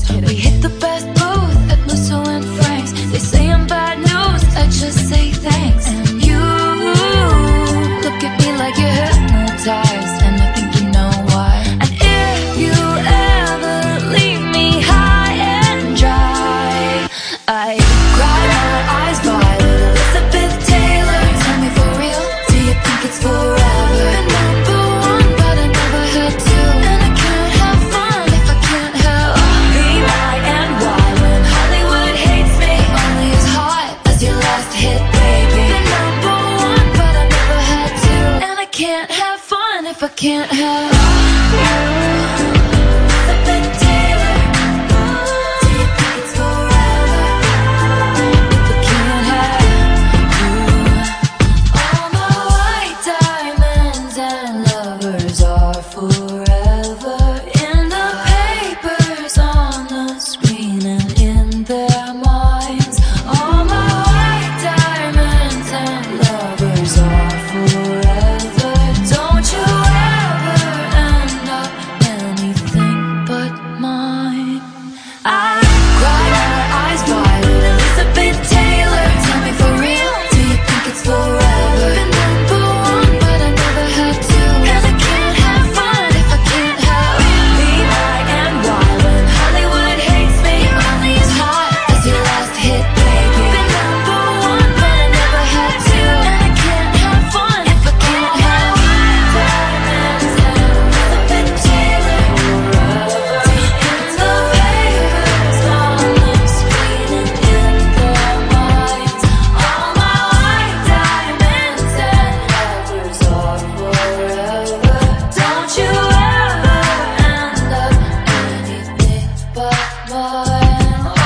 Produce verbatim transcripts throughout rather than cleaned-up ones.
We hit the best booth at Musso and Frank's. They say I'm bad news, I just say thanks. And you look at me like you're hypnotized, and I think you know why. And if you ever leave me high and dry, I cry my eyes violet, Elizabeth Taylor. Tell me for real, do you think it's forever? Been number one, but I never had to. And I can't have fun if I can't have V Y and Y. When Hollywood hates me, only as hot as your last hit, baby. Been number one, but I never had to. And I can't have fun if I can't have you. Elizabeth Taylor. Do you think it's forever if I can't have you? All my white diamonds and lovers are forever in the papers, on the screen, and in their minds. All my white diamonds and lovers are forever. Don't you ever end up anything but mine. I cry my eyes violet, Elizabeth Taylor. Tell me for real, do you think it's forever? Been number one, but I never had to. And I can't have fun if I can't have V Y and Y. When Hollywood hates me, only as hot as your last hit, baby. Been number one, but I never had to. And I can't have fun if I can't have diamonds and Elizabeth Taylor. In the papers, on the screen, and in their minds. All my white diamonds and lovers are forever. Don't you ever end up anything but mine. Oh.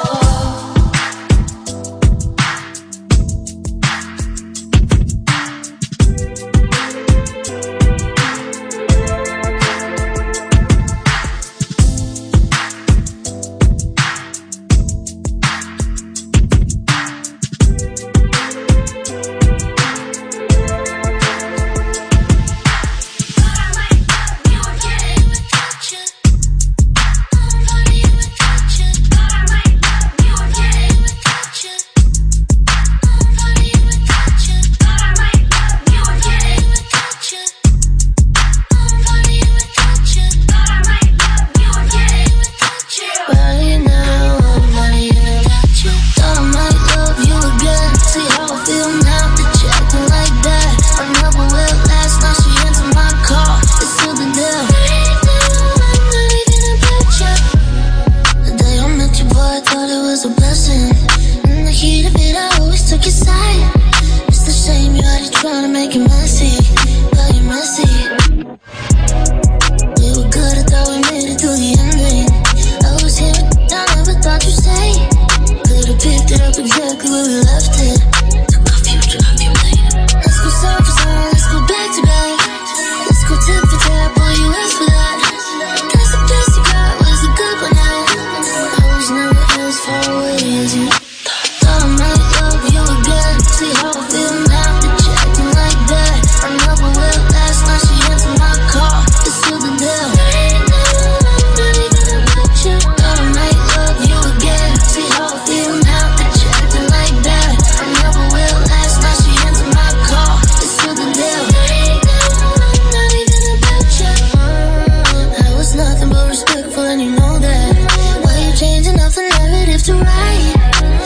Right now, I'm not even at you. Thought I might love you again. See how I feel now that you're acting like that. I never will last, now she entered my car. It's still the deal. I'm not even about you. The day I met you, boy, I thought it was a blessing. In the heat of it, I always took your side. It's the shame you're already trying to make it messy. But you're messy. We were good, I thought we made it through the ending. I was here, I never thought you'd say. Could've picked it up exactly where we left it. Took off you, drop you later. Let's go side for side, let's go back to back. Let's go tip for tap, boy, you asked for that. Guess the best you got was the good one now. I was never as far away as you. Thought I might love you again. See how I feel now that you're acting like that. I never will last, now she entered my car. It's still the deal. Thought I might love you again. See how I feel now that you're acting like that. I never will last, now she entered my car. It's still the deal. Not even about you. I was nothing but respectful, and you know that. Why you changing up the narrative to right?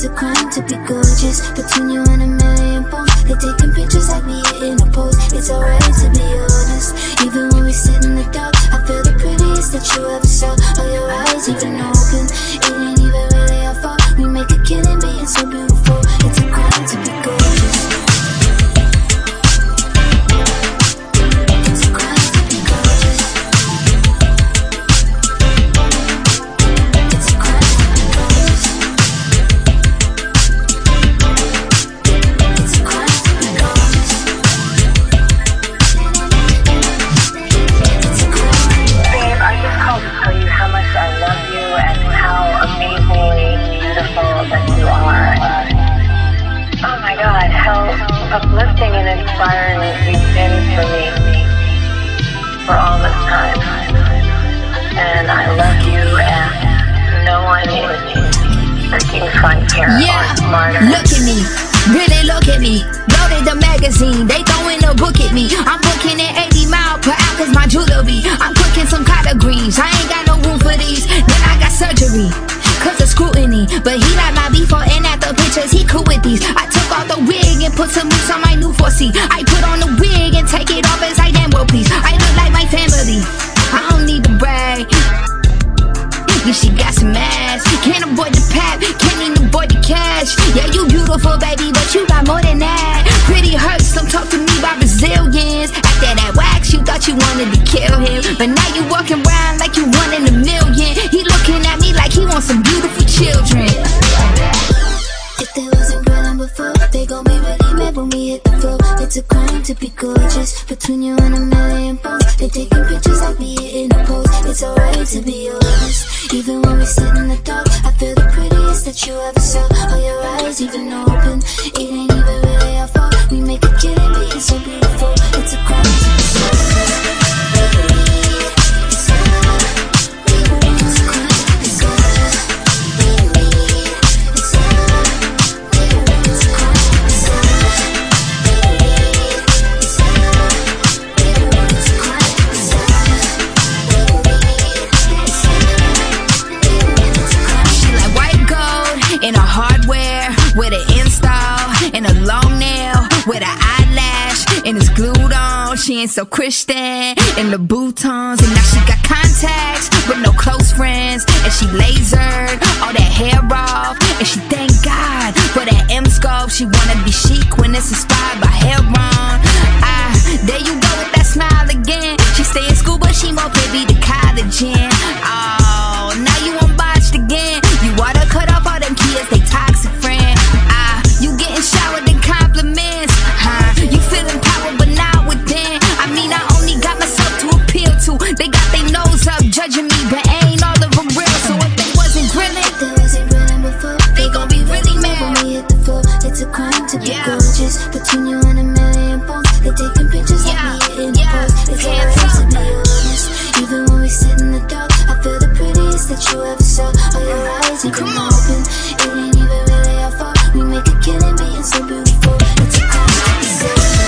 It's a crime to be gorgeous. Between you and a million posts, they taking pictures like me in a pose. It's alright to be honest. Even when we sit in the dark, I feel the prettiest that you ever saw. All your eyes even open. It ain't even really our fault. We make a killing being so beautiful. It's a crime to be gorgeous. It's a crime to be gorgeous. It's a crime to be gorgeous. It's a crime to be gorgeous. It's a crime. Babe, I just called to tell you how much I love you and how amazingly beautiful that you are. Oh my God, how uplifting and inspiring you've been for me for all this time. And I love you, and no one is freaking funnier Yeah, or smarter. look at me, really look at me. Loaded the magazine, they throwing a book at me. I'm booking at eighty miles per hour cause my jewelry. I'm cooking some collard greens, I ain't got no room for these. Then I got surgery, cause of scrutiny. But he like my before and after pictures, he cool with these. I took off the wig and put some mousse on my new four C. I put on the wig and take it off as I damn well please. I look like my family, I don't need to brag. Yeah, she got some ass. Can't avoid the pap, can't even avoid the cash. Yeah, you beautiful, baby, but you got more than that. Pretty hurts, don't talk to me about Brazilians. After that wax, you thought you wanted to kill him, but now you walking around like you one in a million. He looking at me like he wants some beautiful children. If they wasn't grilling before, they gon' be really mad when we hit the floor. It's a crime to be gorgeous. Between you and a million posts, they taking pictures like me in a pose. It's alright to be honest. Even when we sit in the dark, I feel the prettiest that you ever saw. All your eyes even open. It ain't even really our fault. We make a killing being so beautiful. It's a crime to be gorgeous. In a hardware, with an install, and a long nail, with an eyelash, and it's glued on. She ain't so Christian, in the boutons, and now she got contacts, with no close friends, and she lasered all that hair off, and she thank God for that M-scope. She wanna be chic when it's inspired by Heron. Ah, there you go with that smile again. She stay in school, but she more baby to college in. Oh, now you unbotched again. You water cut off all them kids, they toxic friend. Ah, you getting showered in compliments. Huh? You feeling power, but not within. I mean, I only got myself to appeal to. They got their nose up, judging me, but ain't all of them real. So if they wasn't grilling, if they wasn't grilling before, they gon' be really mad when we hit the floor. It's a crime to be Yeah. gorgeous. Between you and a million posts, they taking pictures Yeah. like me in Yeah. a pose. It's Hands alright to up. be honest. Even when we sit in the dark, I feel the prettiest that you ever saw. All your eyes even Come on. open. It ain't even really our fault. We make a killing being so beautiful. It's a crime to be gorgeous.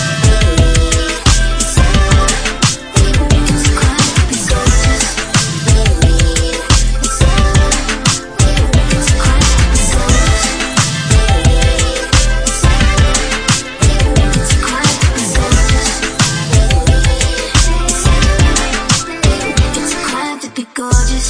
It's a crime to be gorgeous. It's a it's a crime to be gorgeous. It's a it's a crime to be gorgeous. It's a crime to be gorgeous.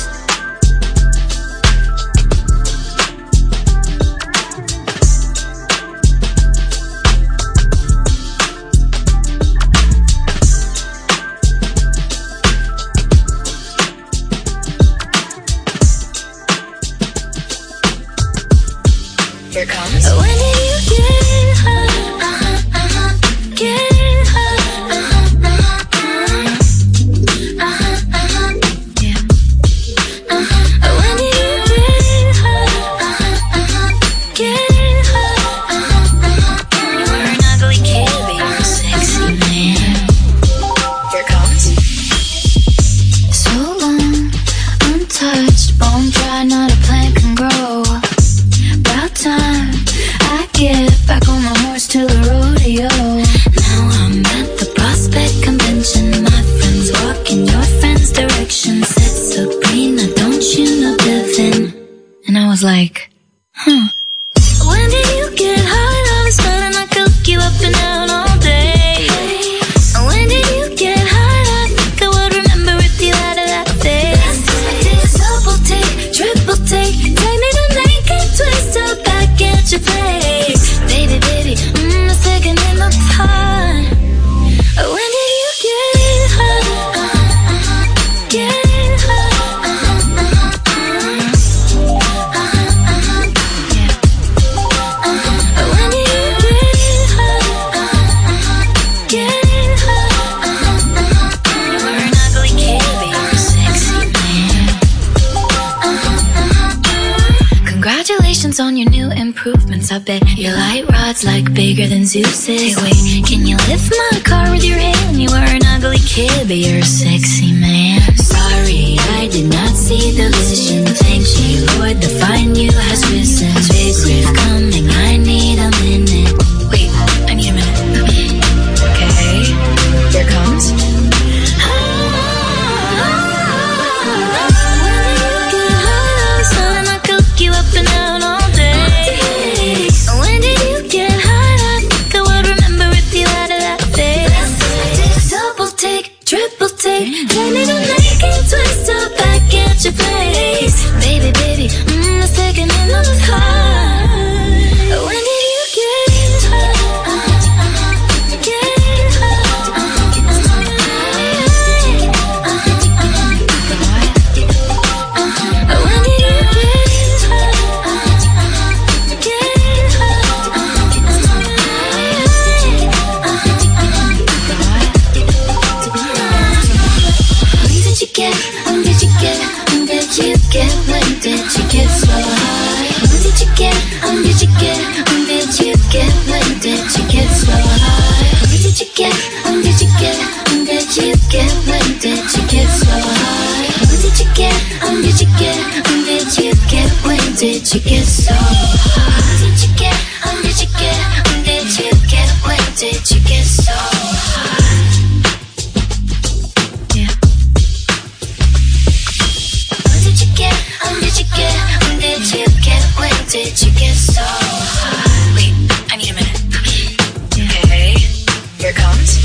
Here comes. When did you get high? Uh-huh, uh-huh. Get high. Uh-huh, uh-huh. Uh-huh, uh-huh. Yeah. Uh-huh. When did you get high? Uh-huh, uh-huh. Get high. Uh-huh, uh-huh. You were an ugly kid, but you were a sexy man. Here comes. So long, untouched, bone dry, not a plant can grow. About time I get back on my horse till the road at your place. Baby, baby, mm, a second in the time. When did you get hot? Uh-huh, get hot. Uh-huh, uh-huh, uh-huh, yeah. Uh-huh. When did you get hot? Uh-huh, get hot. Uh-huh, uh-huh. You were an ugly kid, but you were a sexy man. Uh-huh, uh-huh. Congratulations on your new improvements. I bet your light rod's like bigger than Zeus's. Hey, wait, can you lift my car with your hand? You were an ugly kid, but you're a sexy man. Sorry, I did not see the vision. Thank you, Lord, the fine you has risen. Big riff coming, I need a minute. Wait, I need a minute. Okay, here it comes. Son, I cook you up and down all day. When did you get hot? I think I would remember if you had a that face. Double take, triple take, turn it on naked, twist up back at your place. Baby, baby, mm, a second in the time. When did you get hot? Uh-huh, get hot. Uh-huh, uh-huh. When did you get hot? Uh-huh, get hot. When did you get? When did you get? When did you get? When did you get so high? When did you get? When did you get? When did you get? When did you get so high? When did you get? When did you get? When did you get? When did you get so high? When did you get? When did you get? When did you get? When did you get so high? When did you get? When did you get? When did you get? When did you get so high? Yeah. When did you get? When did you get? When did you get? When did you get so high? Wait, I need a minute. Okay, here it comes.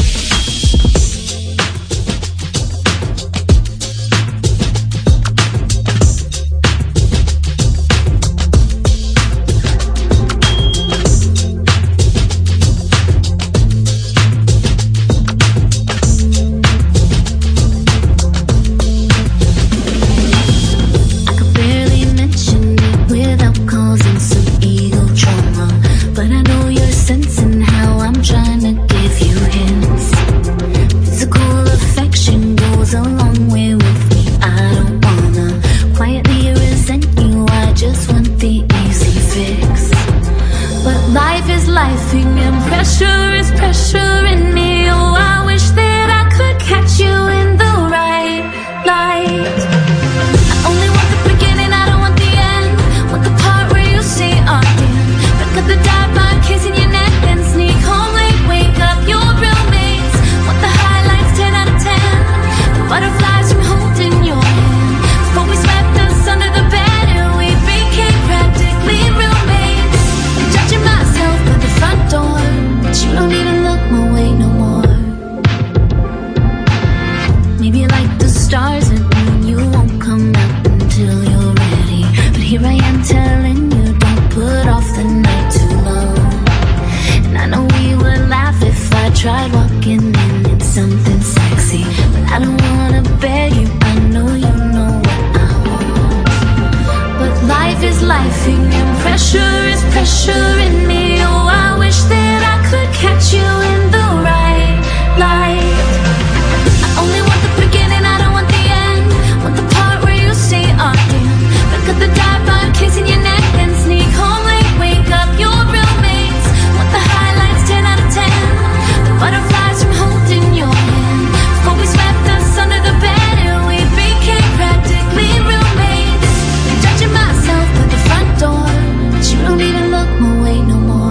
I could barely mention it without causing some ego trauma, but I know you're sensing how I'm trying to give you hints. Physical affection goes a long way with me. I don't wanna quietly resent you, I just want the easy fix. But life is lifing and pressure is pressuring me. Oh, I wish that I could catch you in the right light. I only want the beginning, I don't want the end. Want the part where you say again. Back at the dive bar, kissing your neck, then sneak home late, wake up your roommates. Want the highlights, ten out of ten. The butterflies from holding your hand. Before we swept us under the bed and we became practically roommates. I'm judging myself by the front door, but you don't even look my way no more. Maybe like the stars at noon, you won't come out until you're ready. But here I am telling you, don't put off the night too long. And I know we would laugh if I tried walking in in something sexy, but I don't wanna beg you, I know you know what I want. But life is lifing and pressure is pressuring me. Oh, I wish that I could catch you in the right light. I only want the beginning, I don't want the end. Want the part where you say again. Back at the dive bar, kissing your neck, then sneak home late, wake up your roommates. Want the highlights, ten out of ten. The butterflies from holding your hand. Before we swept us under the bed and we became practically roommates. I'm judging myself by the front door, but you don't even look my way no more.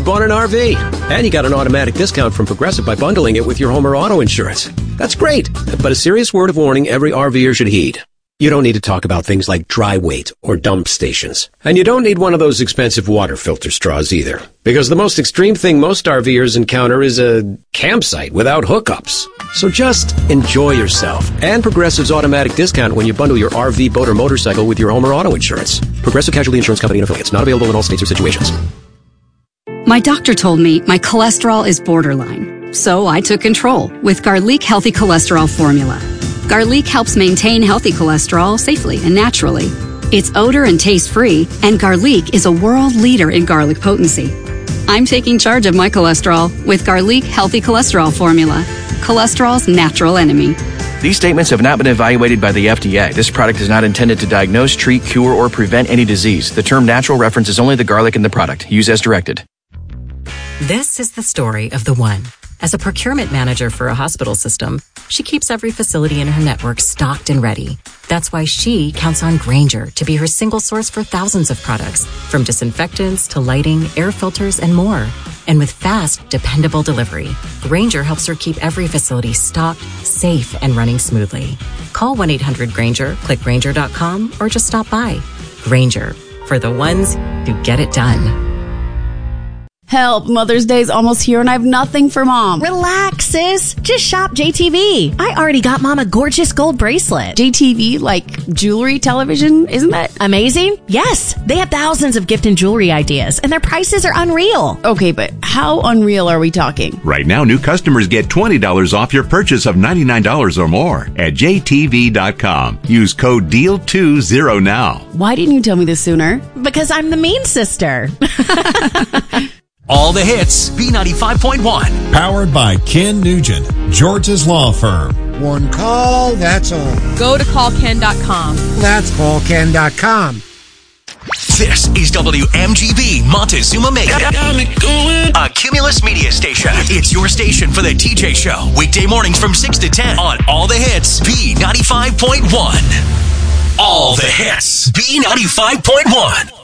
bought an R V. And you got an automatic discount from Progressive by bundling it with your home or auto insurance. That's great, but a serious word of warning every RVer should heed. You don't need to talk about things like dry weight or dump stations. And you don't need one of those expensive water filter straws either. Because the most extreme thing most RVers encounter is a campsite without hookups. So just enjoy yourself. And Progressive's automatic discount when you bundle your R V, boat, or motorcycle with your home or auto insurance. Progressive Casualty Insurance Company and affiliates. Not available in all states or situations. My doctor told me my cholesterol is borderline. So I took control with Garlic Healthy Cholesterol Formula. Garlic helps maintain healthy cholesterol safely and naturally. It's odor and taste-free, and Garlic is a world leader in garlic potency. I'm taking charge of my cholesterol with Garlic Healthy Cholesterol Formula, cholesterol's natural enemy. These statements have not been evaluated by the F D A. This product is not intended to diagnose, treat, cure, or prevent any disease. The term natural references only the garlic in the product. Use as directed. This is the story of the one. As a procurement manager for a hospital system, she keeps every facility in her network stocked and ready. That's why she counts on Grainger to be her single source for thousands of products, from disinfectants to lighting, air filters, and more. And with fast, dependable delivery, Grainger helps her keep every facility stocked, safe, and running smoothly. Call one eight hundred Grainger, click Grainger dot com, or just stop by. Grainger, for the ones who get it done. Help, Mother's Day's almost here and I have nothing for Mom. Relax, sis. Just shop J T V. I already got Mom a gorgeous gold bracelet. J T V, like jewelry, television, isn't that amazing? Yes, they have thousands of gift and jewelry ideas and their prices are unreal. Okay, but how unreal are we talking? Right now, new customers get twenty dollars off your purchase of ninety-nine dollars or more at J T V dot com. Use code D E A L twenty now. Why didn't you tell me this sooner? Because I'm the mean sister. All the hits, B ninety-five point one. Powered by Ken Nugent, George's Law Firm. One call, that's all. Go to call ken dot com. That's call ken dot com. This is W M G B Montezuma Macon, a Cumulus Media station. It's your station for the T J Show. Weekday mornings from six to ten on All the Hits, B ninety-five point one. All the Hits, B ninety-five point one.